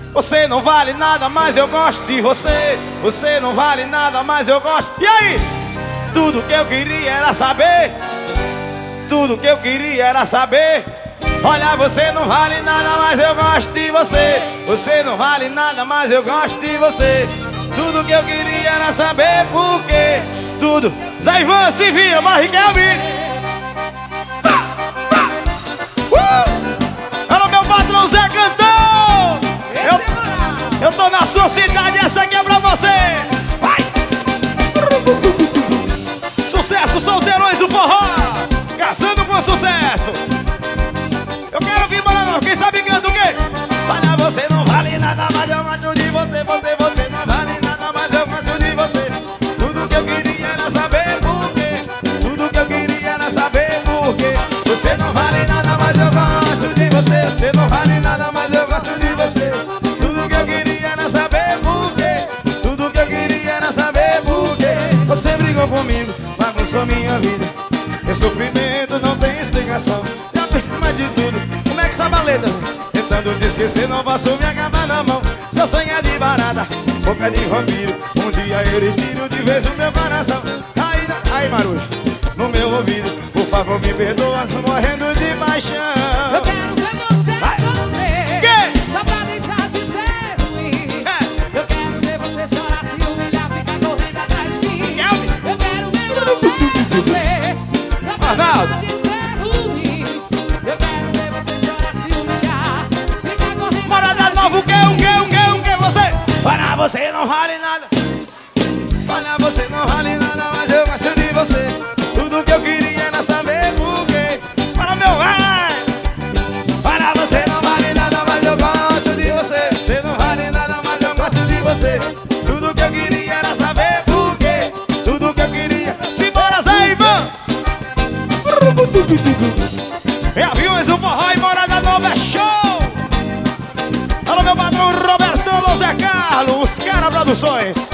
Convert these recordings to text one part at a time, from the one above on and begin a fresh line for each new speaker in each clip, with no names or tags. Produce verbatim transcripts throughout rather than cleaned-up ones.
Você não vale nada, mas eu gosto de você. Você não vale nada, mas eu gosto. E aí? Tudo que eu queria era saber. Tudo que eu queria era saber. Olha, você não vale nada, mas eu gosto de você. Você não vale nada, mas eu gosto de você. Tudo que eu queria era saber por quê. Tudo. Zé Ivan, se vira, bora Riquelme. Uh! Olha o meu patrão Zé Cantão. Eu, eu tô na sua cidade, essa aqui é pra você. Vai! Sucesso, solteirões do forró. Casando com sucesso. Eu quero ouvir Maranhão, quem sabe canta o quê? Olha, você não vale nada, mas eu gosto de você. Você, você não vale nada, mas eu gosto de você. Tudo que eu queria era saber por quê. Tudo que eu queria era saber por quê. Você não vale nada, mas eu gosto de você. Você não vale nada, mas eu gosto de você. Tudo que eu queria era saber por quê. Tudo que eu queria era saber por quê. Você brigou comigo, bagunçou minha vida. Meu sofrimento não tem explicação. Já perdi mais de tudo. Como é que sabe a letra? Tentando te esquecer, não posso me acabar na mão. Seu sonho é de barata, boca de vampiro. Um dia eu lhe tiro de vez o meu coração. Aí, aí Marujo, no meu ouvido, por favor me perdoa, tô morrendo de paixão.
Eu quero ver você vai sofrer, que? Só pra deixar de ser ruim. É. Eu quero ver você chorar, se humilhar, ficar correndo atrás de mim. Eu quero ver você sofrer, só pra
Arnaldo.
deixar de ser ruim. Eu quero ver você chorar, se humilhar, ficar correndo
Morada
atrás
Nova, o
de
que, o que, o que, o que você? Olha, você não vale nada. Olha, você não vale nada, mas eu gosto de você. Tudo que eu queria era saber por quê. Para meu velho. Olha, você não vale nada, mas eu gosto de você. Você não vale nada, mas eu gosto de você. Tudo que eu queria era saber por quê. Tudo que eu queria. Simbora, Zé Ivan. É aviões, o forró e Morada Nova é show. Alô, meu patrão Robertão, Zé Carlos, os Cara Produções.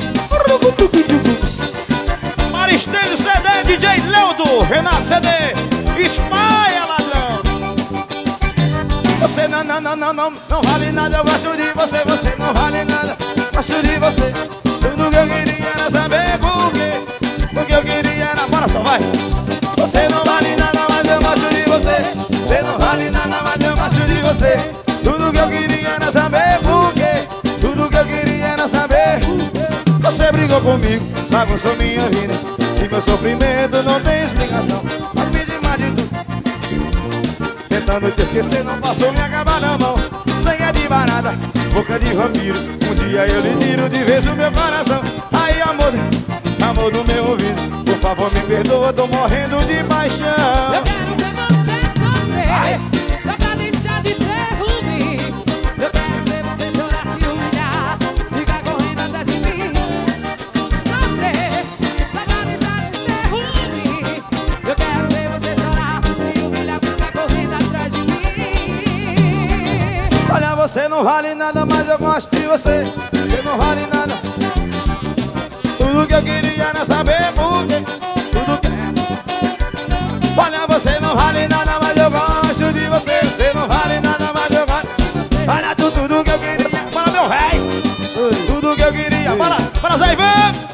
Maristênio C D, D J Leudo, Renato C D, espalha ladrão. Você não, não, não, não, não, não vale nada, eu gosto de você. Você não vale nada, gosto de você. Tudo que eu queria era saber por quê. O que eu queria era, bora só, vai. Você não vale nada, mas eu gosto de você. Você não vale nada, mas eu gosto de você. Tudo que eu queria era saber por quê. Tudo que eu queria era saber. Você brigou comigo, bagunçou minha vida. Se meu sofrimento não tem explicação, mas pedi mais de tudo. Tentando te esquecer, não passou me acabar na mão. Sangue é de barata, boca de vampiro. Um dia eu lhe tiro de vez o meu coração. Aí amor, amor do meu ouvido, por favor me perdoa, tô morrendo de paixão.
Eu quero ver você sofrer, ai, só pra deixar de ser ruim. Eu quero ver você chorar, se humilhar, ficar correndo atrás de mim. Sofrer, só pra deixar de ser ruim. Eu quero ver você chorar, se humilhar, ficar correndo atrás de mim.
Olha, você não vale nada, mas eu gosto de você. Você não vale nada. Tudo que eu queria era saber por quê. Tudo que... Olha, você não vale nada, mas eu gosto de você. Você não vale nada, mas eu gosto de você. Olha, tudo, tudo que eu queria. Bora, meu velho. Tudo que eu queria. Bora, bora, Zé Ivan.